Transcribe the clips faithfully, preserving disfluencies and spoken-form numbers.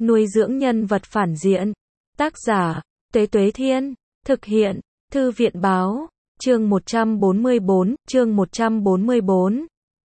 Nuôi dưỡng nhân vật phản diện. Tác giả, Tuế Tuế Thiên. Thực hiện, Thư viện Báo. Chương một trăm bốn mươi bốn, chương một trăm bốn mươi bốn.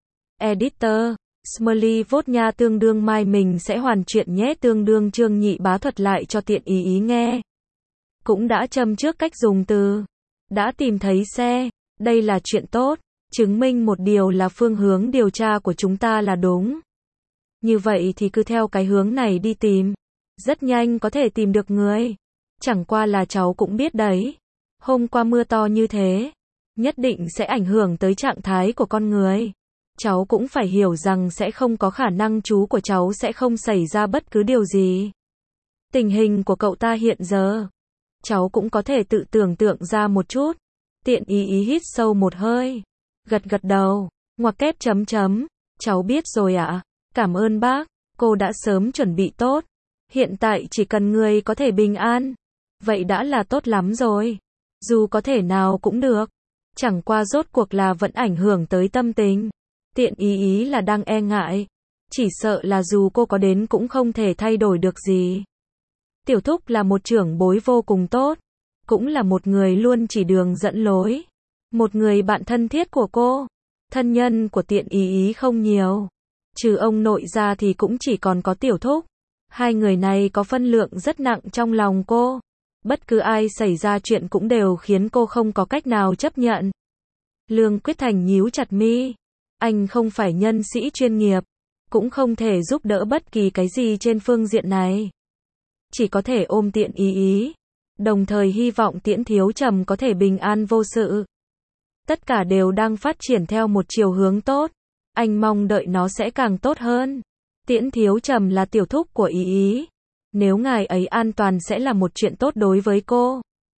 Editor, Smiley Vốt nha tương đương mai mình sẽ hoàn chuyện nhé tương đương Trương Nhị Bá thuật lại cho tiện ý ý nghe. Cũng đã châm trước cách dùng từ. Đã tìm thấy xe. Đây là chuyện tốt. Chứng minh một điều là phương hướng điều tra của chúng ta là đúng. Như vậy thì cứ theo cái hướng này đi tìm. Rất nhanh có thể tìm được người. Chẳng qua là cháu cũng biết đấy. Hôm qua mưa to như thế. Nhất định sẽ ảnh hưởng tới trạng thái của con người. Cháu cũng phải hiểu rằng sẽ không có khả năng chú của cháu sẽ không xảy ra bất cứ điều gì. Tình hình của cậu ta hiện giờ. Cháu cũng có thể tự tưởng tượng ra một chút. Tiện ý ý hít sâu một hơi. Gật gật đầu. Ngoặc kép chấm chấm. Cháu biết rồi ạ. À? Cảm ơn bác. Cô đã sớm chuẩn bị tốt. Hiện tại chỉ cần người có thể bình an. Vậy đã là tốt lắm rồi. Dù có thể nào cũng được. Chẳng qua rốt cuộc là vẫn ảnh hưởng tới tâm tình. Tiện ý ý là đang e ngại. Chỉ sợ là dù cô có đến cũng không thể thay đổi được gì. Tiểu Thúc là một trưởng bối vô cùng tốt. Cũng là một người luôn chỉ đường dẫn lối. Một người bạn thân thiết của cô. Thân nhân của tiện ý ý không nhiều. Trừ ông nội ra thì cũng chỉ còn có Tiểu Thúc. Hai người này có phân lượng rất nặng trong lòng cô. Bất cứ ai xảy ra chuyện cũng đều khiến cô không có cách nào chấp nhận. Lương Quyết Thành nhíu chặt mi. Anh không phải nhân sĩ chuyên nghiệp. Cũng không thể giúp đỡ bất kỳ cái gì trên phương diện này. Chỉ có thể ôm tiện ý ý. Đồng thời hy vọng Tiễn Thiếu Trầm có thể bình an vô sự. Tất cả đều đang phát triển theo một chiều hướng tốt. Anh mong đợi nó sẽ càng tốt hơn. Tiễn Thiếu Trầm là tiểu thúc của ý ý. Nếu ngài ấy an toàn sẽ là một chuyện tốt đối với cô.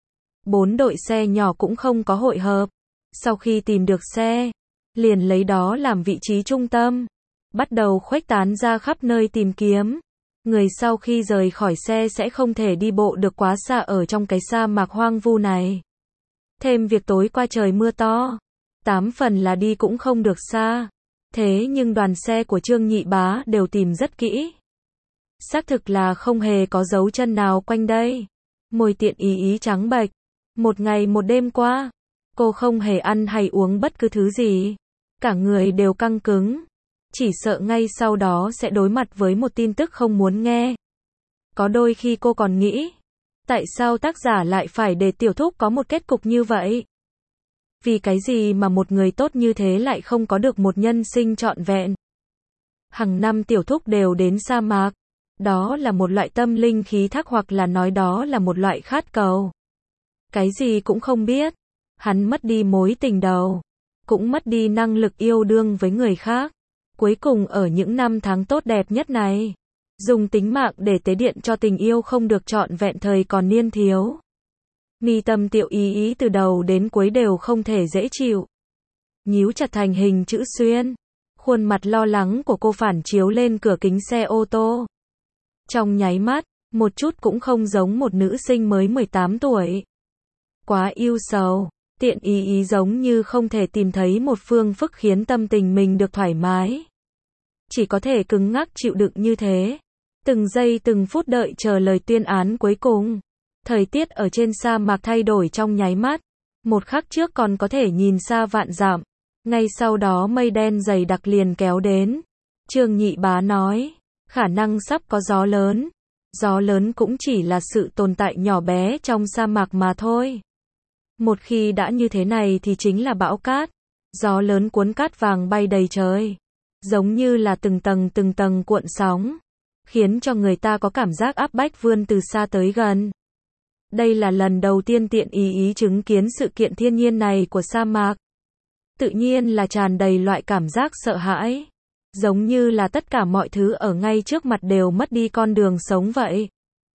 Bốn đội xe nhỏ cũng không có hội hợp. Sau khi tìm được xe, liền lấy đó làm vị trí trung tâm. Bắt đầu khuếch tán ra khắp nơi tìm kiếm. Người sau khi rời khỏi xe sẽ không thể đi bộ được quá xa ở trong cái sa mạc hoang vu này. Thêm việc tối qua trời mưa to. Tám phần là đi cũng không được xa. Thế nhưng đoàn xe của Trương Nhị Bá đều tìm rất kỹ. Xác thực là không hề có dấu chân nào quanh đây. Môi tiện ý ý trắng bệch. Một ngày một đêm qua, cô không hề ăn hay uống bất cứ thứ gì. Cả người đều căng cứng. Chỉ sợ ngay sau đó sẽ đối mặt với một tin tức không muốn nghe. Có đôi khi cô còn nghĩ, tại sao tác giả lại phải để Tiểu Thúc có một kết cục như vậy? Vì cái gì mà một người tốt như thế lại không có được một nhân sinh trọn vẹn? Hằng năm Tiểu Thúc đều đến sa mạc. Đó là một loại tâm linh khí thác hoặc là nói đó là một loại khát cầu. Cái gì cũng không biết. Hắn mất đi mối tình đầu. Cũng mất đi năng lực yêu đương với người khác. Cuối cùng ở những năm tháng tốt đẹp nhất này, dùng tính mạng để tế điện cho tình yêu không được trọn vẹn thời còn niên thiếu. Mi tâm Tiểu ý ý từ đầu đến cuối đều không thể dễ chịu. Nhíu chặt thành hình chữ xuyên. Khuôn mặt lo lắng của cô phản chiếu lên cửa kính xe ô tô. Trong nháy mắt, một chút cũng không giống một nữ sinh mới mười tám tuổi. Quá ưu sầu. Tiện ý ý giống như không thể tìm thấy một phương phức khiến tâm tình mình được thoải mái. Chỉ có thể cứng ngắc chịu đựng như thế. Từng giây từng phút đợi chờ lời tuyên án cuối cùng. Thời tiết ở trên sa mạc thay đổi trong nháy mắt. Một khắc trước còn có thể nhìn xa vạn dặm. Ngay sau đó mây đen dày đặc liền kéo đến. Trương Nhị Bá nói, khả năng sắp có gió lớn. Gió lớn cũng chỉ là sự tồn tại nhỏ bé trong sa mạc mà thôi. Một khi đã như thế này thì chính là bão cát. Gió lớn cuốn cát vàng bay đầy trời. Giống như là từng tầng từng tầng cuộn sóng. Khiến cho người ta có cảm giác áp bách vươn từ xa tới gần. Đây là lần đầu tiên tiện ý ý chứng kiến sự kiện thiên nhiên này của sa mạc. Tự nhiên là tràn đầy loại cảm giác sợ hãi. Giống như là tất cả mọi thứ ở ngay trước mặt đều mất đi con đường sống vậy.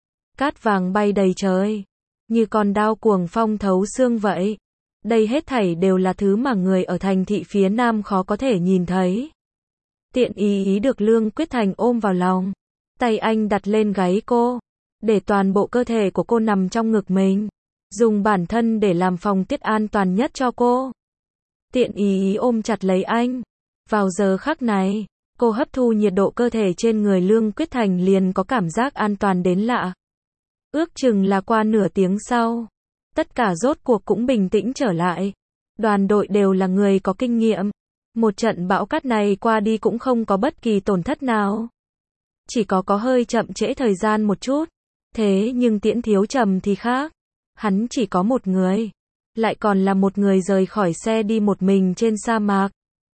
Cát vàng bay đầy trời. Như con đao cuồng phong thấu xương vậy. Đây hết thảy đều là thứ mà người ở thành thị phía Nam khó có thể nhìn thấy. Tiện ý ý được Lương Quyết Thành ôm vào lòng. Tay anh đặt lên gáy cô. Để toàn bộ cơ thể của cô nằm trong ngực mình. Dùng bản thân để làm phòng tiết an toàn nhất cho cô. Tiện ý ý ôm chặt lấy anh. Vào giờ khắc này, Cô hấp thu nhiệt độ cơ thể trên người Lương Quyết Thành liền có cảm giác an toàn đến lạ. Ước chừng là qua nửa tiếng sau, tất cả rốt cuộc cũng bình tĩnh trở lại. Đoàn đội đều là người có kinh nghiệm. Một trận bão cát này qua đi cũng không có bất kỳ tổn thất nào. Chỉ có có hơi chậm trễ thời gian một chút. Thế nhưng Tiễn Thiếu Trầm thì khác. Hắn chỉ có một người. Lại còn là một người rời khỏi xe đi một mình trên sa mạc.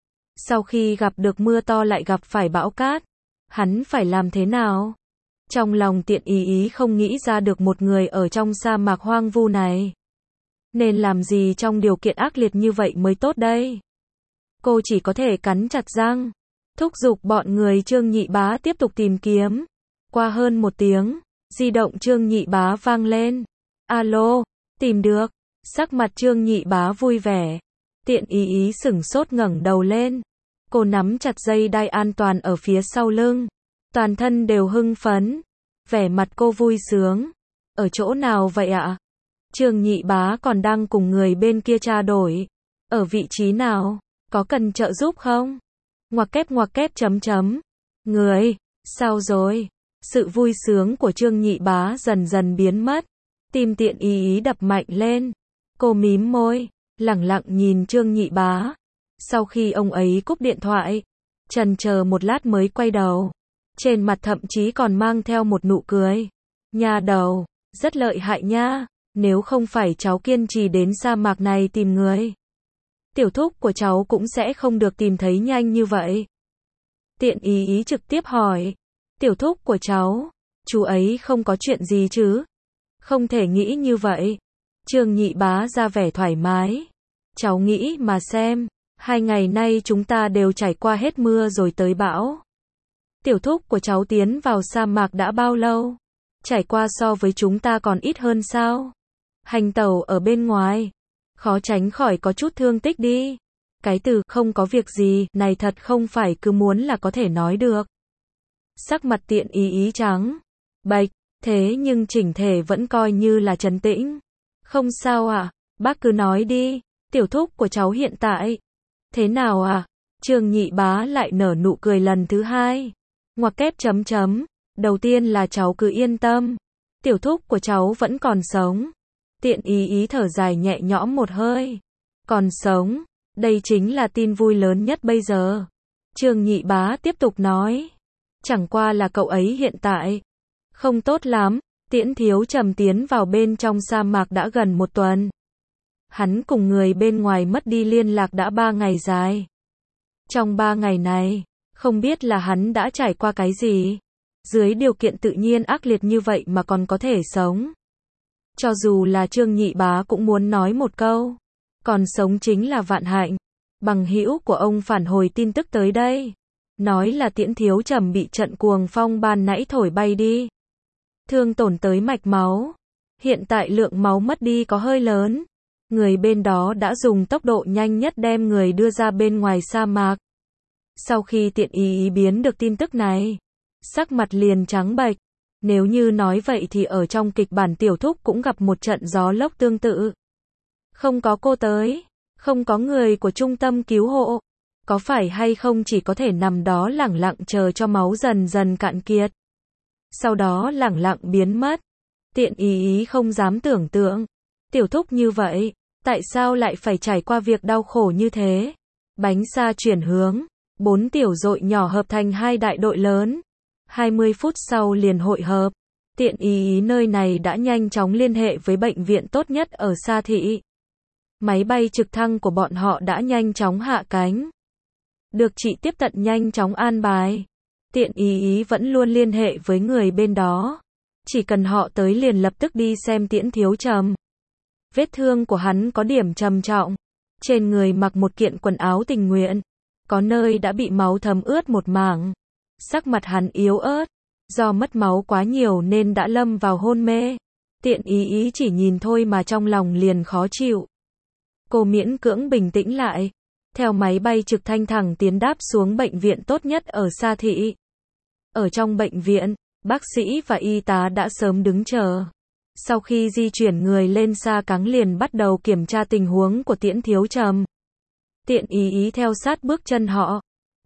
Sau khi gặp được mưa to lại gặp phải bão cát. Hắn phải làm thế nào? Trong lòng Tiện Ý Ý không nghĩ ra được một người ở trong sa mạc hoang vu này. Nên làm gì trong điều kiện ác liệt như vậy mới tốt đây? Cô chỉ có thể cắn chặt răng. Thúc giục bọn người Trương Nhị Bá tiếp tục tìm kiếm. Qua hơn một tiếng, di động Trương Nhị Bá vang lên. Alo, tìm được. Sắc mặt Trương Nhị Bá vui vẻ. Tiện Ý Ý sửng sốt ngẩng đầu lên. Cô nắm chặt dây đai an toàn ở phía sau lưng. Toàn thân đều hưng phấn. Vẻ mặt cô vui sướng. Ở chỗ nào vậy ạ? Trương Nhị Bá còn đang cùng người bên kia trao đổi. Ở vị trí nào? Có cần trợ giúp không? Ngoặc kép ngoặc kép chấm chấm. Người, sao rồi? Sự vui sướng của Trương Nhị Bá dần dần biến mất. Tim Tiện Ý Ý đập mạnh lên. Cô mím môi, lẳng lặng nhìn Trương Nhị Bá. Sau khi ông ấy cúp điện thoại, chần chờ một lát mới quay đầu. Trên mặt thậm chí còn mang theo một nụ cười. Nha đầu, rất lợi hại nha. Nếu không phải cháu kiên trì đến sa mạc này tìm người, tiểu thúc của cháu cũng sẽ không được tìm thấy nhanh như vậy. Tiện Ý Ý trực tiếp hỏi. Tiểu thúc của cháu, chú ấy không có chuyện gì chứ? Không thể nghĩ như vậy. Trương Nhị Bá ra vẻ thoải mái. Cháu nghĩ mà xem, hai ngày nay chúng ta đều trải qua hết mưa rồi tới bão. Tiểu thúc của cháu tiến vào sa mạc đã bao lâu? Trải qua so với chúng ta còn ít hơn sao? Hành tẩu ở bên ngoài, khó tránh khỏi có chút thương tích đi. Cái từ không có việc gì này thật không phải cứ muốn là có thể nói được. Sắc mặt Tiện Ý Ý trắng bệch, thế nhưng chỉnh thể vẫn coi như là trấn tĩnh. Không sao à, bác cứ nói đi, tiểu thúc của cháu hiện tại thế nào à? Trương Nhị Bá lại nở nụ cười lần thứ hai. Ngoặc kép chấm chấm, đầu tiên là cháu cứ yên tâm, tiểu thúc của cháu vẫn còn sống. Tiện Ý Ý thở dài nhẹ nhõm một hơi. Còn sống, đây chính là tin vui lớn nhất bây giờ. Trương Nhị Bá tiếp tục nói. Chẳng qua là cậu ấy hiện tại không tốt lắm. Tiễn Thiếu Trầm tiến vào bên trong sa mạc đã gần một tuần. Hắn cùng người bên ngoài mất đi liên lạc đã ba ngày dài. Trong ba ngày này, không biết là hắn đã trải qua cái gì. Dưới điều kiện tự nhiên ác liệt như vậy mà còn có thể sống. Cho dù là Trương Nhị Bá cũng muốn nói một câu. Còn sống chính là vạn hạnh. Bằng hữu của ông phản hồi tin tức tới đây. Nói là Tiễn Thiếu Trầm bị trận cuồng phong ban nãy thổi bay đi. Thương tổn tới mạch máu. Hiện tại lượng máu mất đi có hơi lớn. Người bên đó đã dùng tốc độ nhanh nhất đem người đưa ra bên ngoài sa mạc. Sau khi Tiện Ý Ý biến được tin tức này, sắc mặt liền trắng bệch. Nếu như nói vậy thì ở trong kịch bản tiểu thúc cũng gặp một trận gió lốc tương tự. Không có cô tới, không có người của trung tâm cứu hộ. Có phải hay không chỉ có thể nằm đó lẳng lặng chờ cho máu dần dần cạn kiệt. Sau đó lẳng lặng biến mất. Tiện Ý Ý không dám tưởng tượng. Tiểu thúc như vậy, tại sao lại phải trải qua việc đau khổ như thế? Bánh xa chuyển hướng, bốn tiểu đội nhỏ hợp thành hai đại đội lớn. hai mươi phút sau liền hội hợp. Tiện Ý Ý nơi này đã nhanh chóng liên hệ với bệnh viện tốt nhất ở Sa Thị. Máy bay trực thăng của bọn họ đã nhanh chóng hạ cánh. Được chị tiếp tận nhanh chóng an bài. Tiện Ý Ý vẫn luôn liên hệ với người bên đó. Chỉ cần họ tới liền lập tức đi xem Tiễn Thiếu Trầm. Vết thương của hắn có điểm trầm trọng. Trên người mặc một kiện quần áo tình nguyện. Có nơi đã bị máu thấm ướt một mảng. Sắc mặt hắn yếu ớt. Do mất máu quá nhiều nên đã lâm vào hôn mê. Tiện Ý Ý chỉ nhìn thôi mà trong lòng liền khó chịu. Cô miễn cưỡng bình tĩnh lại. Theo máy bay trực thăng thẳng tiến đáp xuống bệnh viện tốt nhất ở Sa Thị. Ở trong bệnh viện, bác sĩ và y tá đã sớm đứng chờ. Sau khi di chuyển người lên xa cáng liền bắt đầu kiểm tra tình huống của Tiễn Thiếu Trầm. Tiện Ý Ý theo sát bước chân họ.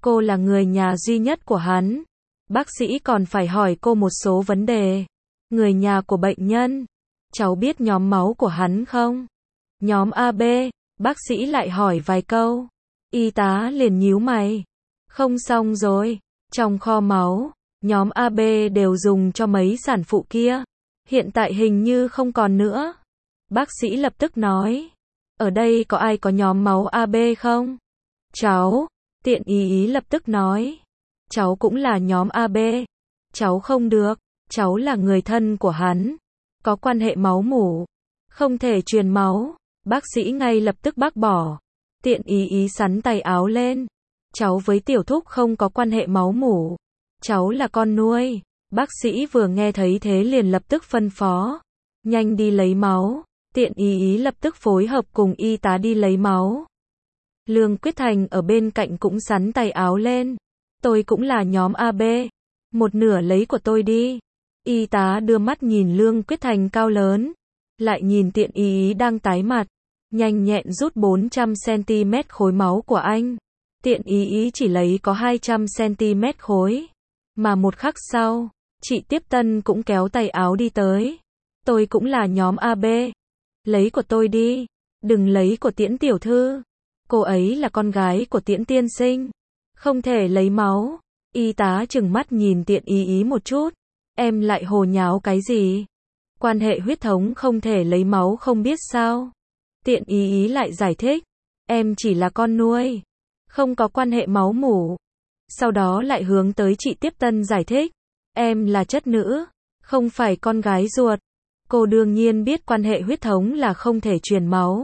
Cô là người nhà duy nhất của hắn. Bác sĩ còn phải hỏi cô một số vấn đề. Người nhà của bệnh nhân. Cháu biết nhóm máu của hắn không? Nhóm a bê. Bác sĩ lại hỏi vài câu. Y tá liền nhíu mày. Không xong rồi. Trong kho máu, nhóm a bê đều dùng cho mấy sản phụ kia. Hiện tại hình như không còn nữa. Bác sĩ lập tức nói. Ở đây có ai có nhóm máu a bê không? Cháu. Tiện ý ý lập tức nói. Cháu cũng là nhóm a bê. Cháu không được. Cháu là người thân của hắn. Có quan hệ máu mủ. Không thể truyền máu. Bác sĩ ngay lập tức bác bỏ. Tiện ý ý sắn tay áo lên. Cháu với tiểu thúc không có quan hệ máu mủ. Cháu là con nuôi. Bác sĩ vừa nghe thấy thế liền lập tức phân phó. Nhanh đi lấy máu. Tiện ý ý lập tức phối hợp cùng y tá đi lấy máu. Lương Quyết Thành ở bên cạnh cũng sắn tay áo lên. Tôi cũng là nhóm a bê. Một nửa lấy của tôi đi. Y tá đưa mắt nhìn Lương Quyết Thành cao lớn. Lại nhìn tiện ý ý đang tái mặt. Nhanh nhẹn rút bốn trăm xăng-ti-mét khối máu của anh. Tiện ý ý chỉ lấy có hai trăm xăng-ti-mét khối. Mà một khắc sau, chị Tiếp Tân cũng kéo tay áo đi tới. Tôi cũng là nhóm a bê. Lấy của tôi đi. Đừng lấy của Tiễn tiểu thư. Cô ấy là con gái của Tiễn tiên sinh. Không thể lấy máu. Y tá trừng mắt nhìn tiện ý ý một chút. Em lại hồ nháo cái gì? Quan hệ huyết thống không thể lấy máu không biết sao? Tiện ý ý lại giải thích. Em chỉ là con nuôi. Không có quan hệ máu mủ. Sau đó lại hướng tới chị Tiếp Tân giải thích. Em là chất nữ. Không phải con gái ruột. Cô đương nhiên biết quan hệ huyết thống là không thể truyền máu.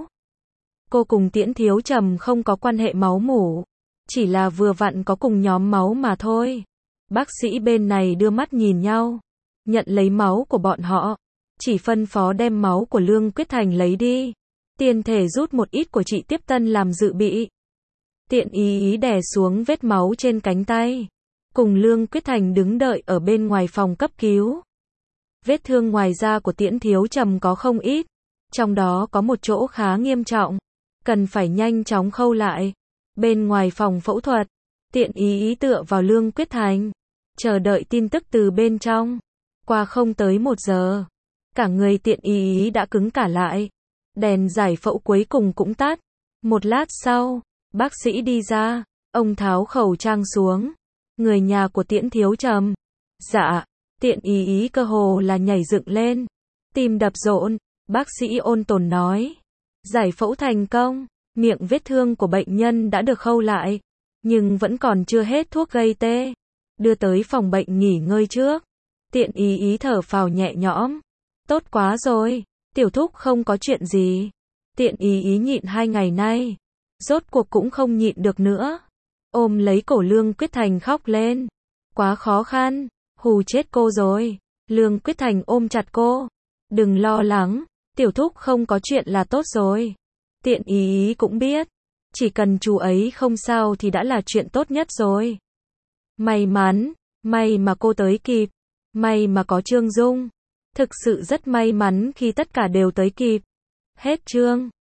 Cô cùng Tiễn Thiếu Trầm không có quan hệ máu mủ. Chỉ là vừa vặn có cùng nhóm máu mà thôi. Bác sĩ bên này đưa mắt nhìn nhau. Nhận lấy máu của bọn họ. Chỉ phân phó đem máu của Lương Quyết Thành lấy đi. Tiền thể rút một ít của chị Tiếp Tân làm dự bị. Tiện ý ý đè xuống vết máu trên cánh tay. Cùng Lương Quyết Thành đứng đợi ở bên ngoài phòng cấp cứu. Vết thương ngoài da của Tiễn Thiếu Trầm có không ít. Trong đó có một chỗ khá nghiêm trọng. Cần phải nhanh chóng khâu lại. Bên ngoài phòng phẫu thuật. Tiện ý ý tựa vào Lương Quyết Thành. Chờ đợi tin tức từ bên trong. Qua không tới một giờ. Cả người tiện ý ý đã cứng cả lại. Đèn giải phẫu cuối cùng cũng tắt. Một lát sau, bác sĩ đi ra. Ông tháo khẩu trang xuống. Người nhà của Tiễn Thiếu Trầm. Dạ. Tiện ý ý cơ hồ là nhảy dựng lên. Tim đập rộn. Bác sĩ ôn tồn nói. Giải phẫu thành công. Miệng vết thương của bệnh nhân đã được khâu lại. Nhưng vẫn còn chưa hết thuốc gây tê. Đưa tới phòng bệnh nghỉ ngơi trước. Tiện ý ý thở phào nhẹ nhõm. Tốt quá rồi. Tiểu thúc không có chuyện gì. Tiện ý ý nhịn hai ngày nay. Rốt cuộc cũng không nhịn được nữa. Ôm lấy cổ Lương Quyết Thành khóc lên. Quá khó khăn. Hù chết cô rồi. Lương Quyết Thành ôm chặt cô. Đừng lo lắng. Tiểu thúc không có chuyện là tốt rồi. Tiện ý ý cũng biết. Chỉ cần chú ấy không sao thì đã là chuyện tốt nhất rồi. May mắn. May mà cô tới kịp. May mà có Trương Dung. Thực sự rất may mắn khi tất cả đều tới kịp. Hết chương.